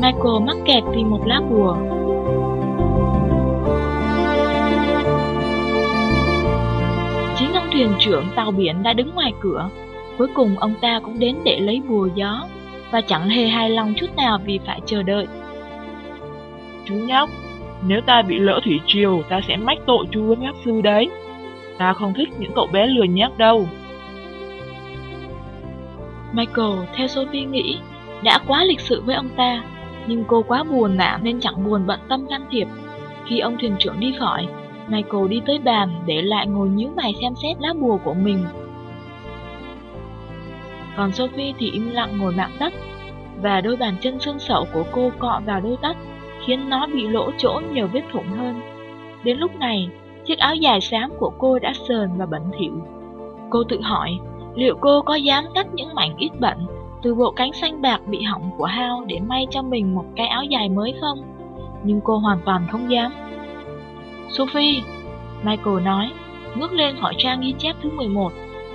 Michael mắc kẹt vì một lá bùa. Chính ông thuyền trưởng tàu biển đã đứng ngoài cửa. Cuối cùng ông ta cũng đến để lấy bùa gió, và chẳng hề hài lòng chút nào vì phải chờ đợi. Chú nhóc, nếu ta bị lỡ thủy triều, ta sẽ mách tội chú với pháp sư đấy. Ta không thích những cậu bé lười nhác đâu. Michael, theo Sophie nghĩ, đã quá lịch sự với ông ta, nhưng cô quá buồn nản nên chẳng buồn bận tâm can thiệp. Khi ông thuyền trưởng đi khỏi, Michael đi tới bàn để lại ngồi nhíu mày xem xét lá bùa của mình. Còn Sophie thì im lặng ngồi mạng đất, và đôi bàn chân xương sẩu của cô cọ vào đôi tất, khiến nó bị lỗ chỗ nhiều vết thủng hơn. Đến lúc này, chiếc áo dài xám của cô đã sờn và bẩn thỉu. Cô tự hỏi, liệu cô có dám cắt những mảnh ít bẩn từ bộ cánh xanh bạc bị hỏng của Hal để may cho mình một cái áo dài mới không? Nhưng cô hoàn toàn không dám. Sophie, Michael nói, ngước lên khỏi trang ghi chép thứ 11.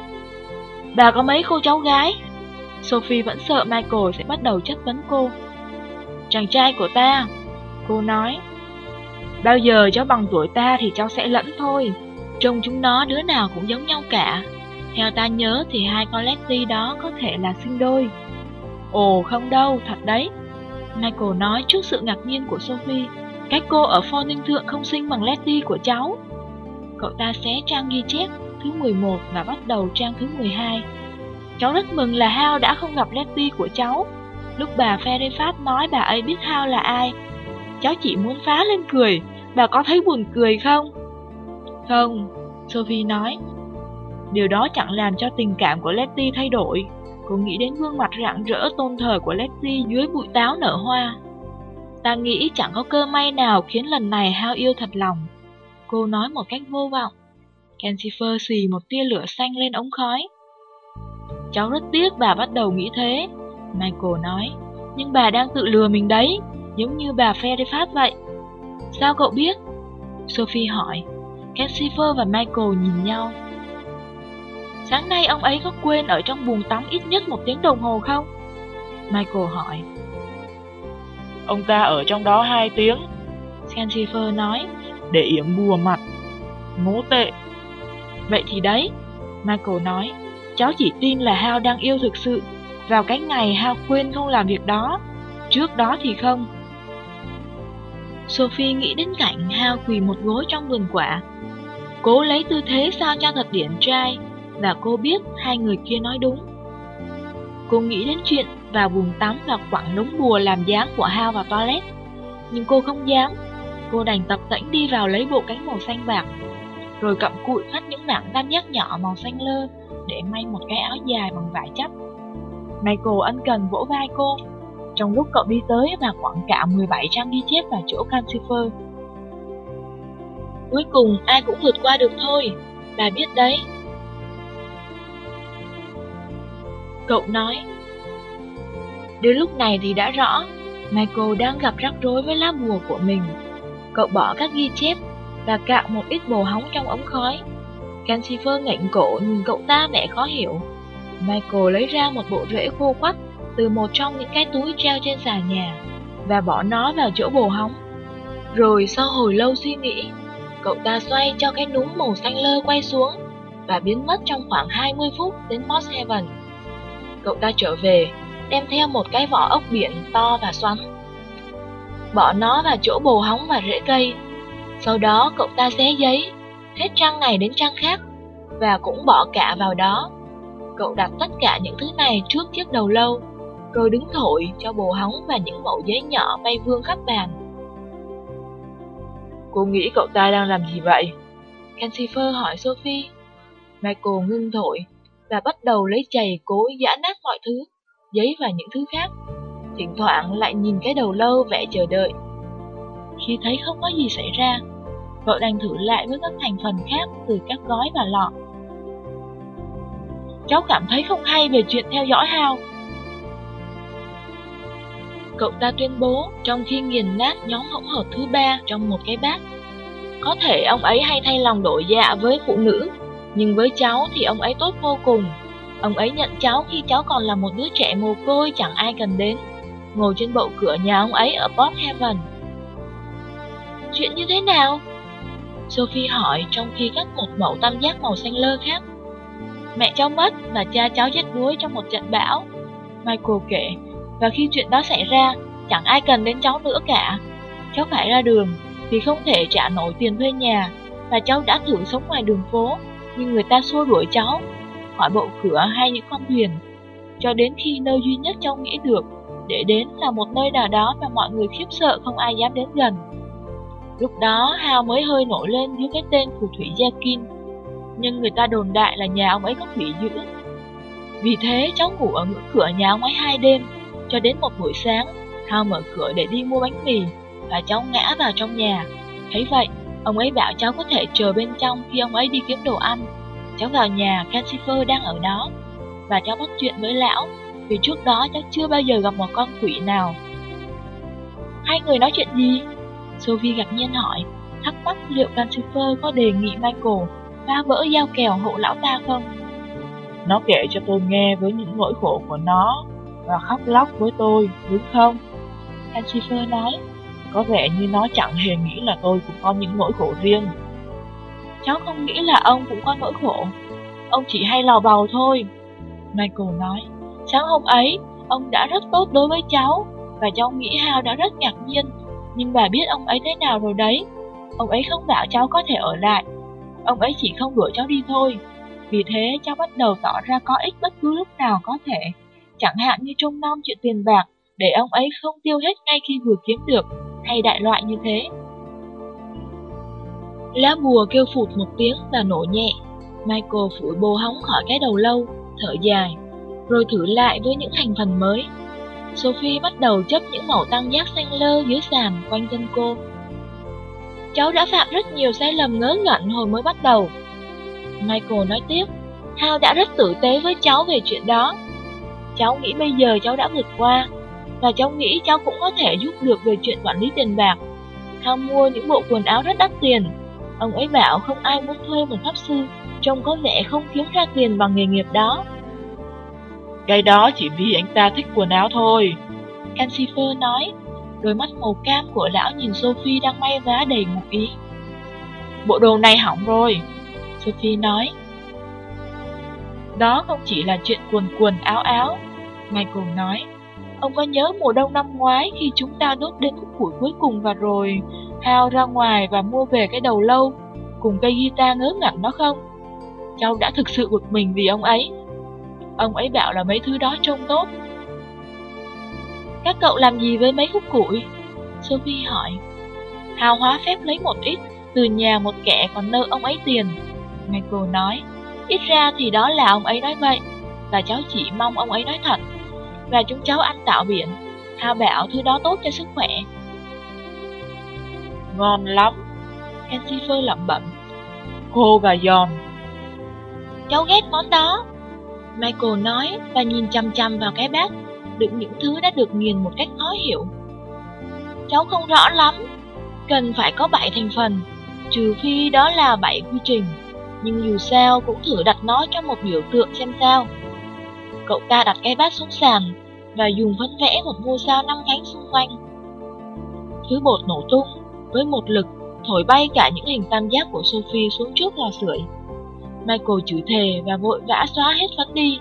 Bà có mấy cô cháu gái? Sophie vẫn sợ Michael sẽ bắt đầu chất vấn cô. Chàng trai của ta, cô nói. Bao giờ cháu bằng tuổi ta thì cháu sẽ lẫn thôi. Trông chúng nó đứa nào cũng giống nhau cả. Theo ta nhớ thì hai con Letty đó có thể là sinh đôi. Ồ không đâu, thật đấy, Michael nói trước sự ngạc nhiên của Sophie. Các cô ở Forning Thượng không xinh bằng Letty của cháu. Cậu ta xé trang ghi chép thứ 11 và bắt đầu trang thứ 12. Cháu rất mừng là Hal đã không gặp Letty của cháu. Lúc bà Fairfax nói bà ấy biết Hal là ai, cháu chỉ muốn phá lên cười. Bà có thấy buồn cười không? Không, Sophie nói. Điều đó chẳng làm cho tình cảm của Letty thay đổi. Cô nghĩ đến gương mặt rạng rỡ tôn thờ của Letty dưới bụi táo nở hoa. Ta nghĩ chẳng có cơ may nào khiến lần này Hal yêu thật lòng, cô nói một cách vô vọng. Kensifer xì một tia lửa xanh lên ống khói. Cháu rất tiếc bà bắt đầu nghĩ thế, Michael nói. Nhưng bà đang tự lừa mình đấy, giống như bà Fairfax vậy. Sao cậu biết? Sophie hỏi. Kensifer và Michael nhìn nhau. Sáng nay ông ấy có quên ở trong buồng tắm ít nhất 1 tiếng đồng hồ không? Michael hỏi. Ông ta ở trong đó 2 tiếng, Kensifer nói, để yểm bùa mặt. Ngố tệ. Vậy thì đấy, Michael nói, cháu chỉ tin là Hal đang yêu thực sự vào cái ngày Hal quên không làm việc đó. Trước đó thì không. Sophie nghĩ đến cảnh Hal quỳ một gối trong vườn quả, cố lấy tư thế sao cho thật điển trai, và cô biết hai người kia nói đúng. Cô nghĩ đến chuyện vào buồng tắm và quẳng đống bùa làm dáng của Hal vào toilet, nhưng cô không dám. Cô đành tập tễnh đi vào lấy bộ cánh màu xanh bạc, rồi cặm cụi cắt những mảng tam giác nhỏ màu xanh lơ để may một cái áo dài bằng vải chấp. Michael ân cần vỗ vai cô trong lúc cậu đi tới và quẳng cả 17 trang ghi chép vào chỗ Kensifer. Cuối cùng ai cũng vượt qua được thôi, bà biết đấy, cậu nói. Đến lúc này thì đã rõ, Michael đang gặp rắc rối với lá bùa của mình. Cậu bỏ các ghi chép và cạo một ít bồ hóng trong ống khói. Kensifer ngẩng cổ nhìn cậu ta vẻ khó hiểu. Michael lấy ra một bộ rễ khô quắt từ một trong những cái túi treo trên sàn nhà và bỏ nó vào chỗ bồ hóng. Rồi sau hồi lâu suy nghĩ, cậu ta xoay cho cái núm màu xanh lơ quay xuống và biến mất trong khoảng 20 phút đến Moss Haven. Cậu ta trở về, đem theo một cái vỏ ốc biển to và xoắn, bỏ nó vào chỗ bồ hóng và rễ cây. Sau đó cậu ta xé giấy, hết trang này đến trang khác, và cũng bỏ cả vào đó. Cậu đặt tất cả những thứ này trước chiếc đầu lâu, rồi đứng thổi cho bồ hóng và những mẩu giấy nhỏ bay vương khắp bàn. Cô nghĩ cậu ta đang làm gì vậy? Kensifer hỏi Sophie. Michael ngưng thổi và bắt đầu lấy chày cối giã nát mọi thứ, giấy và những thứ khác. Thỉnh thoảng lại nhìn cái đầu lâu vẻ chờ đợi. Khi thấy không có gì xảy ra, cậu đành thử lại với các thành phần khác từ các gói và lọ. Cháu cảm thấy không hay về chuyện theo dõi Hal, cậu ta tuyên bố trong khi nghiền nát nhóm hỗn hợp thứ 3 trong một cái bát. Có thể ông ấy hay thay lòng đổi dạ với phụ nữ, nhưng với cháu thì ông ấy tốt vô cùng. Ông ấy nhận cháu khi cháu còn là một đứa trẻ mồ côi chẳng ai cần đến. ngồi trên bậu cửa nhà ông ấy ở Port Haven. Chuyện như thế nào? Sophie hỏi trong khi cắt một mẩu tam giác màu xanh lơ khác. Mẹ cháu mất và cha cháu chết đuối trong một trận bão, Michael kể. Và khi chuyện đó xảy ra, chẳng ai cần đến cháu nữa cả. Cháu phải ra đường vì không thể trả nổi tiền thuê nhà, và cháu đã thử sống ngoài đường phố, nhưng người ta xua đuổi cháu khỏi bậu cửa hay những con thuyền, cho đến khi nơi duy nhất cháu nghĩ được để đến là một nơi nào đó mà mọi người khiếp sợ không ai dám đến gần. Lúc đó Hal mới hơi nổi lên dưới cái tên phù thủy Jekyll, nhưng người ta đồn đại là nhà ông ấy có quỷ dữ. Vì thế cháu ngủ ở ngưỡng cửa nhà ông ấy 2 đêm, cho đến một buổi sáng Hal mở cửa để đi mua bánh mì và cháu ngã vào trong nhà. Thấy vậy, ông ấy bảo cháu có thể chờ bên trong khi ông ấy đi kiếm đồ ăn. Cháu vào nhà, Calcifer đang ở đó, và cháu bắt chuyện với lão, vì trước đó cháu chưa bao giờ gặp một con quỷ nào. Hai người nói chuyện gì? Sophie ngạc nhiên hỏi, thắc mắc liệu Calcifer có đề nghị Michael phá vỡ giao kèo hộ lão ta không. Nó kể cho tôi nghe với những nỗi khổ của nó và khóc lóc với tôi, đúng không? Calcifer nói. Có vẻ như nó chẳng hề nghĩ là tôi cũng có những nỗi khổ riêng. Cháu không nghĩ là ông cũng có nỗi khổ. Ông chỉ hay lò bầu thôi, Michael nói. Sáng hôm ấy, ông đã rất tốt đối với cháu, và cháu nghĩ Hal đã rất ngạc nhiên. Nhưng bà biết ông ấy thế nào rồi đấy. Ông ấy không bảo cháu có thể ở lại. Ông ấy chỉ không đuổi cháu đi thôi. Vì thế cháu bắt đầu tỏ ra có ích bất cứ lúc nào có thể. Chẳng hạn như trông nom chuyện tiền bạc, để ông ấy không tiêu hết ngay khi vừa kiếm được, hay đại loại như thế. Lá bùa kêu phụt một tiếng và nổ nhẹ. Michael phủi bồ hóng khỏi cái đầu lâu, thở dài, rồi thử lại với những thành phần mới. Sophie bắt đầu chấp những mẩu tam giác xanh lơ dưới sàn quanh chân cô. Cháu đã phạm rất nhiều sai lầm ngớ ngẩn hồi mới bắt đầu, Michael nói tiếp. Hal đã rất tử tế với cháu về chuyện đó. Cháu nghĩ bây giờ cháu đã vượt qua, và cháu nghĩ cháu cũng có thể giúp được về chuyện quản lý tiền bạc. Hal mua những bộ quần áo rất đắt tiền. Ông ấy bảo không ai muốn thuê một pháp sư trông có vẻ không kiếm ra tiền bằng nghề nghiệp đó. Cái đó chỉ vì anh ta thích quần áo thôi, Calcifer nói. Đôi mắt màu cam của lão nhìn Sophie đang may vá đầy ngụ ý. Bộ đồ này hỏng rồi, Sophie nói. Đó không chỉ là chuyện quần áo áo, Michael nói. Ông có nhớ mùa đông năm ngoái khi chúng ta đốt đến khúc củi cuối cùng và rồi Hal ra ngoài và mua về cái đầu lâu cùng cây guitar ngớ ngẩn đó không? Cháu đã thực sự bực mình vì ông ấy. Ông ấy bảo là mấy thứ đó trông tốt. Các cậu làm gì với mấy khúc củi? Sophie hỏi. Hal hóa phép lấy một ít từ nhà một kẻ còn nợ ông ấy tiền, Michael nói. Ít ra thì đó là ông ấy nói vậy, và cháu chỉ mong ông ấy nói thật. Và chúng cháu ăn tảo biển. Hal bảo thứ đó tốt cho sức khỏe. Ngon lắm, Calcifer lẩm bẩm. khô và giòn. Cháu ghét món đó, Michael nói, và nhìn chằm chằm vào cái bát đựng những thứ đã được nghiền một cách khó hiểu. Cháu không rõ lắm. Cần phải có 7 thành phần, trừ phi đó là 7 quy trình. Nhưng dù sao cũng thử đặt nó cho một biểu tượng xem sao. Cậu ta đặt cái bát xuống sàn và dùng phấn vẽ một ngôi sao 5 cánh xung quanh. Thứ bột nổ tung với một lực thổi bay cả những hình tam giác của Sophie xuống trước lò sưởi. Michael chửi thề và vội vã xóa hết phấn đi.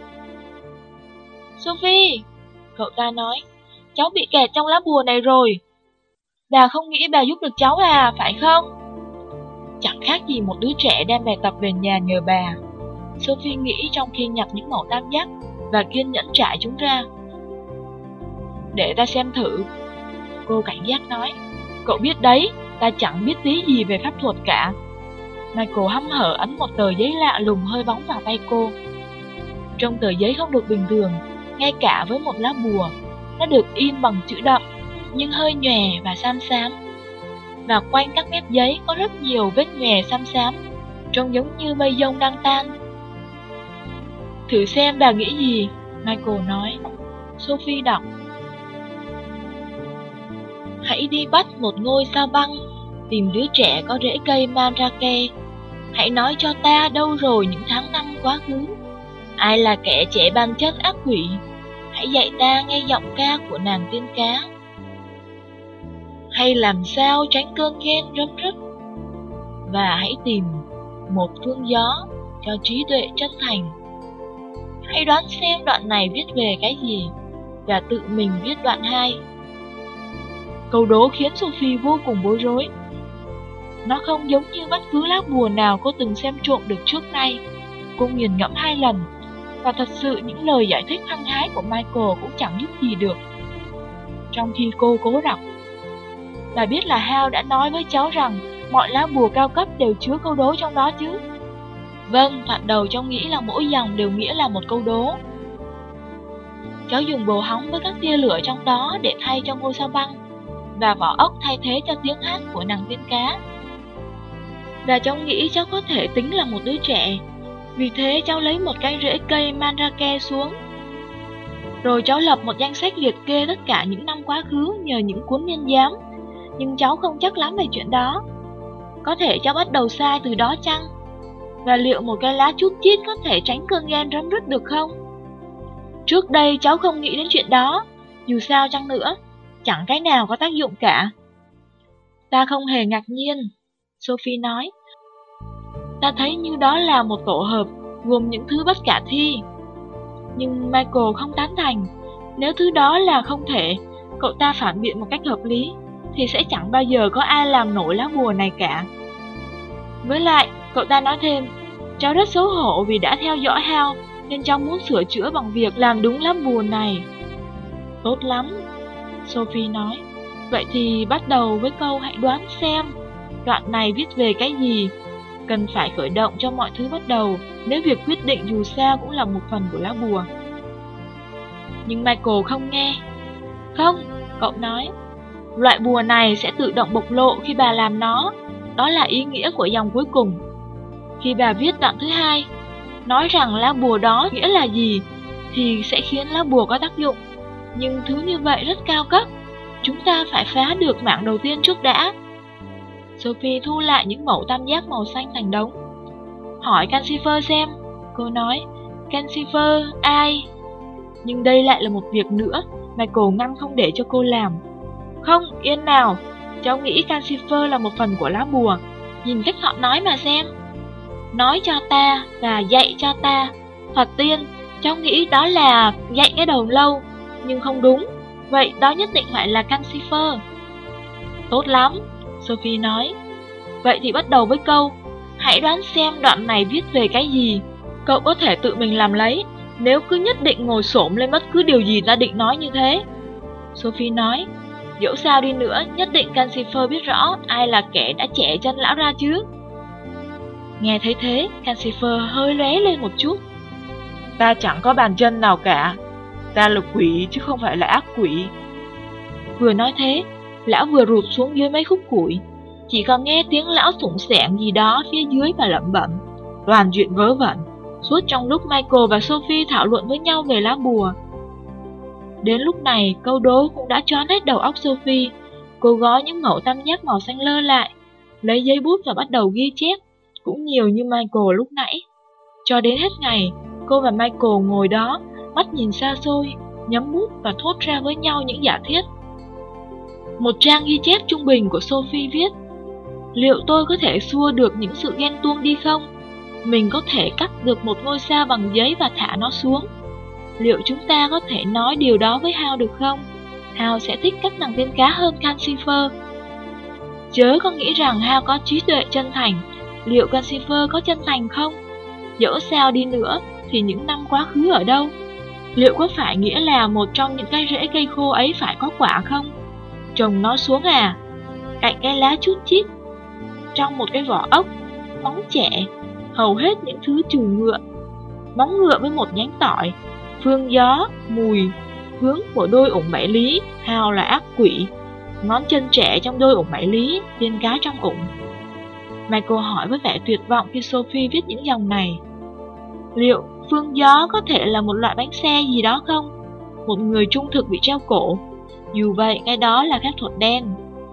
Sophie, cậu ta nói, cháu bị kẹt trong lá bùa này rồi. Bà không nghĩ bà giúp được cháu à, phải không? Chẳng khác gì một đứa trẻ đem bài tập về nhà nhờ bà, Sophie nghĩ trong khi nhặt những mẩu tam giác và kiên nhẫn trải chúng ra. Để ta xem thử, cô cảnh giác nói. Cậu biết đấy, ta chẳng biết tí gì về pháp thuật cả. Michael hăm hở ấn một tờ giấy lạ lùng hơi bóng vào tay cô. Trong tờ giấy không được bình thường, ngay cả với một lá bùa. Nó được in bằng chữ đậm, nhưng hơi nhòe và xám xám. Và quanh các mép giấy có rất nhiều vết nhòe xám xám, trông giống như mây giông đang tan. Thử xem bà nghĩ gì, Michael nói. Sophie đọc. Hãy đi bắt một ngôi sao băng, tìm đứa trẻ có rễ cây mandrake. Hãy nói cho ta đâu rồi những tháng năm quá khứ. Ai là kẻ trẻ ban chất ác quỷ? hãy dạy ta nghe giọng ca của nàng tiên cá. Hay làm sao tránh cơn ghen rấm rứt, và hãy tìm một phương gió cho trí tuệ chân thành. Hãy đoán xem đoạn này viết về cái gì, và tự mình viết đoạn 2. Câu đố khiến Sophie vô cùng bối rối. Nó không giống như bất cứ lá bùa nào cô từng xem trộm được trước nay. Cô nghiền ngẫm 2 lần, và thật sự những lời giải thích hăng hái của Michael cũng chẳng giúp gì được. Trong khi cô cố đọc, bà biết là Hal đã nói với cháu rằng mọi lá bùa cao cấp đều chứa câu đố trong đó chứ? Vâng, thoạt đầu cháu nghĩ là mỗi dòng đều nghĩa là một câu đố. Cháu dùng bồ hóng với các tia lửa trong đó để thay cho ngôi sao băng, và vỏ ốc thay thế cho tiếng hát của nàng tiên cá. Và cháu nghĩ cháu có thể tính là một đứa trẻ, vì thế cháu lấy một cái rễ cây mandrake xuống. Rồi cháu lập một danh sách liệt kê tất cả những năm quá khứ nhờ những cuốn niên giám, nhưng cháu không chắc lắm về chuyện đó. Có thể cháu bắt đầu sai từ đó chăng? Và liệu một cái lá chút chít có thể tránh cơn ghen rấm rứt được không? Trước đây cháu không nghĩ đến chuyện đó, dù sao chăng nữa, chẳng cái nào có tác dụng cả. Ta không hề ngạc nhiên, Sophie nói. Ta thấy như đó là một tổ hợp gồm những thứ bất khả thi. Nhưng Michael không tán thành. Nếu thứ đó là không thể, cậu ta phản biện một cách hợp lý, thì sẽ chẳng bao giờ có ai làm nổi lá bùa này cả. Với lại, cậu ta nói thêm, cháu rất xấu hổ vì đã theo dõi Hal, nên cháu muốn sửa chữa bằng việc làm đúng lá bùa này. Tốt lắm, Sophie nói. Vậy thì bắt đầu với câu hãy đoán xem đoạn này viết về cái gì. Cần phải khởi động cho mọi thứ bắt đầu, nếu việc quyết định dù sao cũng là một phần của lá bùa. Nhưng Michael không nghe. Không, cậu nói, loại bùa này sẽ tự động bộc lộ khi bà làm nó. Đó là ý nghĩa của dòng cuối cùng. Khi bà viết đoạn thứ 2, nói rằng lá bùa đó nghĩa là gì, thì sẽ khiến lá bùa có tác dụng. Nhưng thứ như vậy rất cao cấp, chúng ta phải phá được mảng đầu tiên trước đã. Sophie thu lại những mẩu tam giác màu xanh thành đống. Hỏi Calcifer xem, cô nói. Calcifer ai? Nhưng đây lại là một việc nữa, Michael ngăn không để cho cô làm. Không, yên nào, cháu nghĩ Calcifer là một phần của lá bùa. Nhìn cách họ nói mà xem. Nói cho ta và dạy cho ta. Thật tiên, cháu nghĩ đó là dạy cái đầu lâu, nhưng không đúng. Vậy đó nhất định phải là Calcifer. Tốt lắm, Sophie nói. Vậy thì bắt đầu với câu hãy đoán xem đoạn này viết về cái gì. Cậu có thể tự mình làm lấy, nếu cứ nhất định ngồi xổm lên bất cứ điều gì ta định nói như thế. Sophie nói. Dẫu sao đi nữa, nhất định Calcifer biết rõ ai là kẻ đã chẻ chân lão ra chứ. Nghe thấy thế, Calcifer hơi lóe lên một chút. Ta chẳng có bàn chân nào cả. Ta là quỷ chứ không phải là ác quỷ. Vừa nói thế, lão vừa rụt xuống dưới mấy khúc củi. Chỉ còn nghe tiếng lão sủng sẻng gì đó phía dưới và lẩm bẩm. Toàn chuyện vớ vẩn. Suốt trong lúc Michael và Sophie thảo luận với nhau về lá bùa. Đến lúc này, câu đố cũng đã choán hết đầu óc Sophie. Cô gói những mẩu tam giác màu xanh lơ lại, lấy giấy bút và bắt đầu ghi chép, cũng nhiều như Michael lúc nãy. Cho đến hết ngày, cô và Michael ngồi đó, mắt nhìn xa xôi, nhấm bút và thốt ra với nhau những giả thiết. Một trang ghi chép trung bình của Sophie viết: liệu tôi có thể xua được những sự ghen tuông đi không? Mình có thể cắt được một ngôi sao bằng giấy và thả nó xuống. Liệu chúng ta có thể nói điều đó với Hal được không? Hal sẽ thích các nàng tiên cá hơn Calcifer. Chớ có nghĩ rằng Hal có trí tuệ chân thành. Liệu Calcifer có chân thành không? Dẫu sao đi nữa thì những năm quá khứ ở đâu? Liệu có phải nghĩa là một trong những cái rễ cây khô ấy phải có quả không? Trồng nó xuống à? Cạnh cái lá chút chít, trong một cái vỏ ốc, móng chẻ, hầu hết những thứ trừ ngựa, móng ngựa với một nhánh tỏi, phương gió, mùi, hướng của đôi ủng bảy lý, Hal là ác quỷ, ngón chân trẻ trong đôi ủng bảy lý, tiên cá trong ủng. Michael hỏi với vẻ tuyệt vọng khi Sophie viết những dòng này. Liệu phương gió có thể là một loại bánh xe gì đó không? Một người trung thực bị treo cổ. Dù vậy, cái đó là phép thuật đen.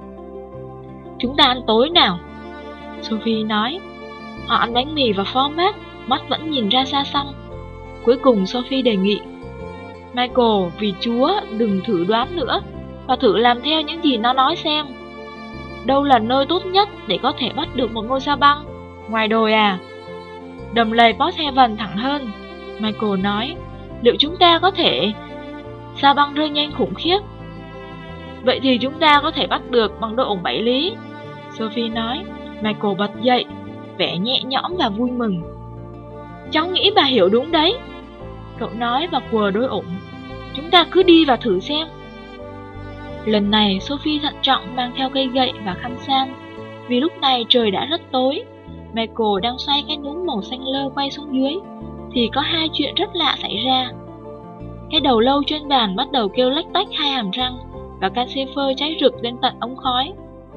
Chúng ta ăn tối nào, Sophie nói. Họ ăn bánh mì và phó mát, mắt vẫn nhìn ra xa xăm. Cuối cùng Sophie đề nghị. Michael, vì Chúa, đừng thử đoán nữa, và thử làm theo những gì nó nói xem. Đâu là nơi tốt nhất để có thể bắt được một ngôi sao băng? Ngoài đồi à? Đầm lầy Porthaven thẳng hơn, Michael nói. Liệu chúng ta có thể... Sao băng rơi nhanh khủng khiếp. Vậy thì chúng ta có thể bắt được bằng độ ủng 7 lý, Sophie nói. Michael bật dậy, vẻ nhẹ nhõm và vui mừng. Cháu nghĩ bà hiểu đúng đấy, cậu nói và quờ đôi ủng. Chúng ta cứ đi và thử xem. Lần này Sophie thận trọng mang theo cây gậy và khăn san, vì lúc này trời đã rất tối. Michael đang xoay cái núm màu xanh lơ quay xuống dưới, thì có hai chuyện rất lạ xảy ra. Cái đầu lâu trên bàn bắt đầu kêu lách tách hai hàm răng, và can xê phơ cháy rực lên tận ống khói.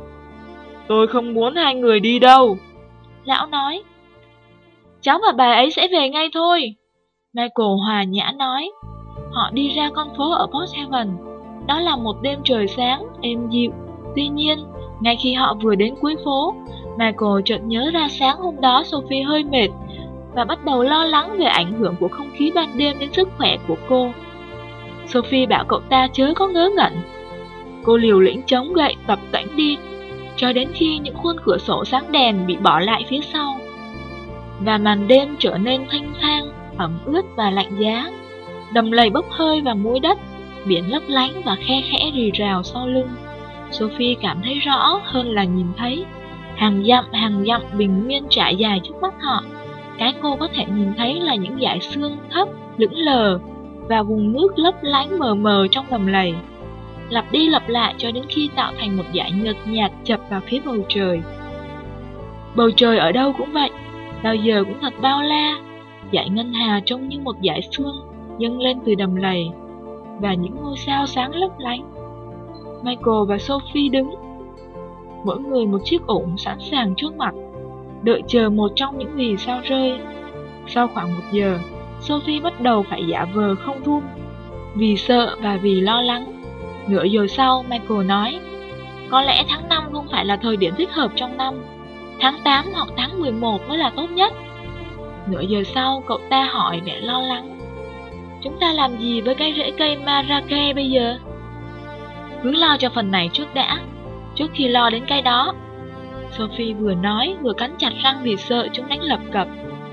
Tôi không muốn hai người đi đâu, lão nói. Cháu và bà ấy sẽ về ngay thôi, Michael hòa nhã nói. Họ đi ra con phố ở Porthaven. Đó là một đêm trời sáng, êm dịu. Tuy nhiên, ngay khi họ vừa đến cuối phố, Michael chợt nhớ ra sáng hôm đó Sophie hơi mệt và bắt đầu lo lắng về ảnh hưởng của không khí ban đêm đến sức khỏe của cô. Sophie bảo cậu ta chớ có ngớ ngẩn. Cô liều lĩnh chống gậy tập tễnh đi, cho đến khi những khuôn cửa sổ sáng đèn bị bỏ lại phía sau, và màn đêm trở nên thanh thang, ẩm ướt và lạnh giá. Đầm lầy bốc hơi và muối đất, biển lấp lánh và khe khẽ rì rào sau lưng. Sophie cảm thấy rõ hơn là nhìn thấy. Hàng dặm bình nguyên trải dài trước mắt họ. Cái cô có thể nhìn thấy là những dải sương thấp, lững lờ, và vùng nước lấp lánh mờ mờ trong đầm lầy, lặp đi lặp lại cho đến khi tạo thành một dải nhợt nhạt chập vào phía bầu trời. Bầu trời ở đâu cũng vậy, bao giờ cũng thật bao la. Dải ngân hà trông như một dải sương dâng lên từ đầm lầy, và những ngôi sao sáng lấp lánh. Michael và Sophie đứng, mỗi người một chiếc ủng sẵn sàng trước mặt, đợi chờ một trong những vì sao rơi. Sau khoảng 1 giờ, Sophie bắt đầu phải giả vờ không run, vì sợ và vì lo lắng. Nửa giờ sau, Michael nói, có lẽ tháng 5 không phải là thời điểm thích hợp trong năm. Tháng 8 hoặc tháng 11 mới là tốt nhất. Nửa giờ sau, cậu ta hỏi vẻ lo lắng, chúng ta làm gì với cái rễ cây Marake bây giờ? Cứ lo cho phần này trước đã, trước khi lo đến cái đó, Sophie vừa nói vừa cắn chặt răng vì sợ chúng đánh lập cập.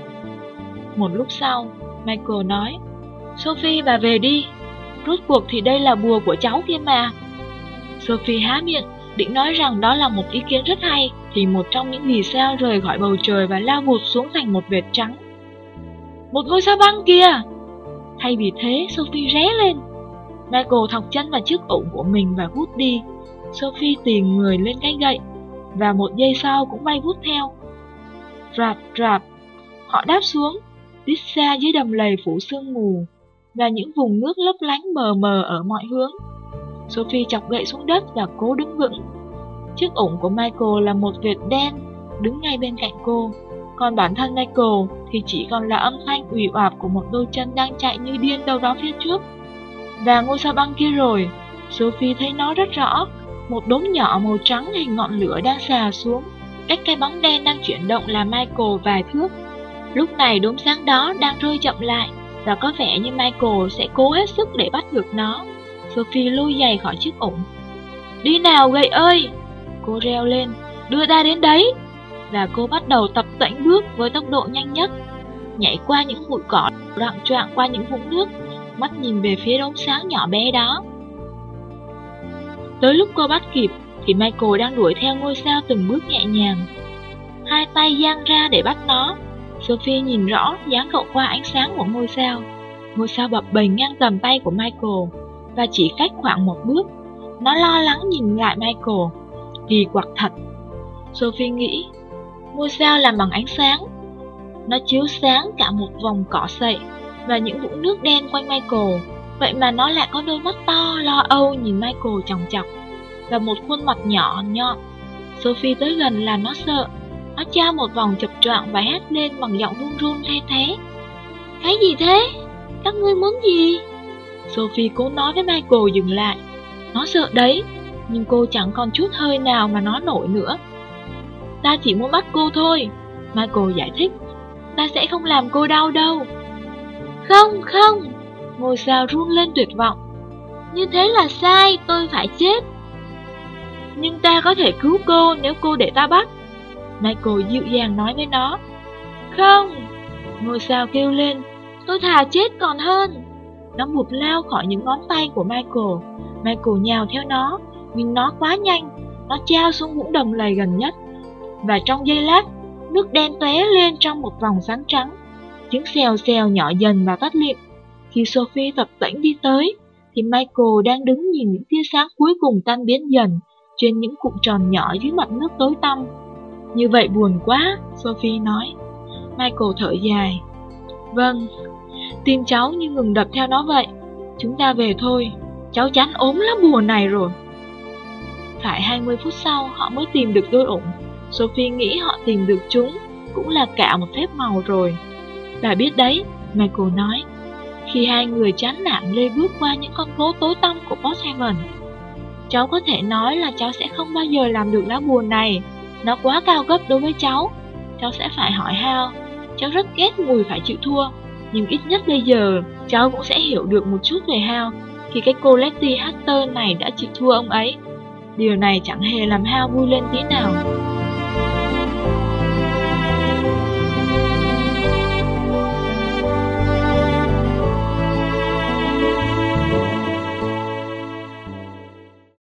Một lúc sau, Michael nói, Sophie, bà về đi. Rốt cuộc thì đây là bùa của cháu kia mà. Sophie há miệng, định nói rằng đó là một ý kiến rất hay, thì một trong những vì sao rời khỏi bầu trời và lao vụt xuống thành một vệt trắng. Một ngôi sao băng kìa! Thay vì thế, Sophie ré lên. Michael thọc chân vào chiếc ủng của mình và vút đi. Sophie tìm người lên cái gậy, và 1 giây sau cũng bay vút theo. Rạp rạp, họ đáp xuống, tít xa dưới đầm lầy phủ sương mù, và những vùng nước lấp lánh mờ mờ ở mọi hướng. Sophie chọc gậy xuống đất và cố đứng vững. Chiếc ủng của Michael là một vệt đen, đứng ngay bên cạnh cô. Còn bản thân Michael thì chỉ còn là âm thanh ủy oạp của một đôi chân đang chạy như điên đâu đó phía trước. Và ngôi sao băng kia rồi, Sophie thấy nó rất rõ. Một đốm nhỏ màu trắng hình ngọn lửa đang xà xuống, cách cái bóng đen đang chuyển động là Michael vài thước. Lúc này đốm sáng đó đang rơi chậm lại, và có vẻ như Michael sẽ cố hết sức để bắt được nó. Sophie lui giày khỏi chiếc ủng. Đi nào gậy ơi! Cô reo lên, đưa ta đến đấy! Và cô bắt đầu tập tễnh bước với tốc độ nhanh nhất, nhảy qua những bụi cỏ, loạng choạng qua những vũng nước, mắt nhìn về phía đốm sáng nhỏ bé đó. Tới lúc cô bắt kịp thì Michael đang đuổi theo ngôi sao từng bước nhẹ nhàng, hai tay dang ra để bắt nó. Sophie nhìn rõ dáng cậu qua ánh sáng của ngôi sao. Ngôi sao bập bềnh ngang tầm tay của Michael, và chỉ cách khoảng 1 bước. Nó lo lắng nhìn lại Michael. Kỳ quặc thật, Sophie nghĩ. Ngôi sao làm bằng ánh sáng. Nó chiếu sáng cả một vòng cỏ sậy và những vũng nước đen quanh Michael. Vậy mà nó lại có đôi mắt to lo âu nhìn Michael chòng chọc, và một khuôn mặt nhỏ nhọn. Sophie tới gần là nó sợ. Nó trao một vòng chập choạng và hét lên bằng giọng run run the thé. Cái gì thế? Các ngươi muốn gì? Sophie cố nói với Michael dừng lại. Nó sợ đấy, nhưng cô chẳng còn chút hơi nào mà nói nổi nữa. Ta chỉ muốn bắt cô thôi, Michael giải thích. Ta sẽ không làm cô đau đâu. Không, không, Ngôi sao run lên tuyệt vọng. Như thế là sai, tôi phải chết. Nhưng ta có thể cứu cô nếu cô để ta bắt. Michael dịu dàng nói với nó. Không, ngôi sao kêu lên, tôi thà chết còn hơn. Nó vụt lao khỏi những ngón tay của Michael. Michael nhào theo nó, nhưng nó quá nhanh. Nó trao xuống vũng đầm lầy gần nhất. Và trong giây lát, nước đen tóe lên trong một vòng sáng trắng. Tiếng xèo xèo nhỏ dần và tắt lịm. Khi Sophie tập tễnh đi tới, thì Michael đang đứng nhìn những tia sáng cuối cùng tan biến dần trên những cụm tròn nhỏ dưới mặt nước tối tăm. Như vậy buồn quá, Sophie nói. Michael thở dài. Vâng, tim cháu như ngừng đập theo nó vậy. Chúng ta về thôi, cháu chán ốm lá bùa này rồi. Phải 20 phút sau họ mới tìm được đôi ủng. Sophie nghĩ họ tìm được chúng cũng là cả một phép màu rồi. Bà biết đấy, Michael nói. Khi hai người chán nản lê bước qua những con phố tối tăm của Porthaven. Cháu có thể nói là cháu sẽ không bao giờ làm được lá bùa này. Nó quá cao cấp đối với cháu. Cháu sẽ phải hỏi Hal. Cháu rất ghét mùi phải chịu thua. Nhưng ít nhất bây giờ cháu cũng sẽ hiểu được một chút về Hal khi cái cô Letty Hatter này đã chịu thua ông ấy. Điều này chẳng hề làm Hal vui lên tí nào.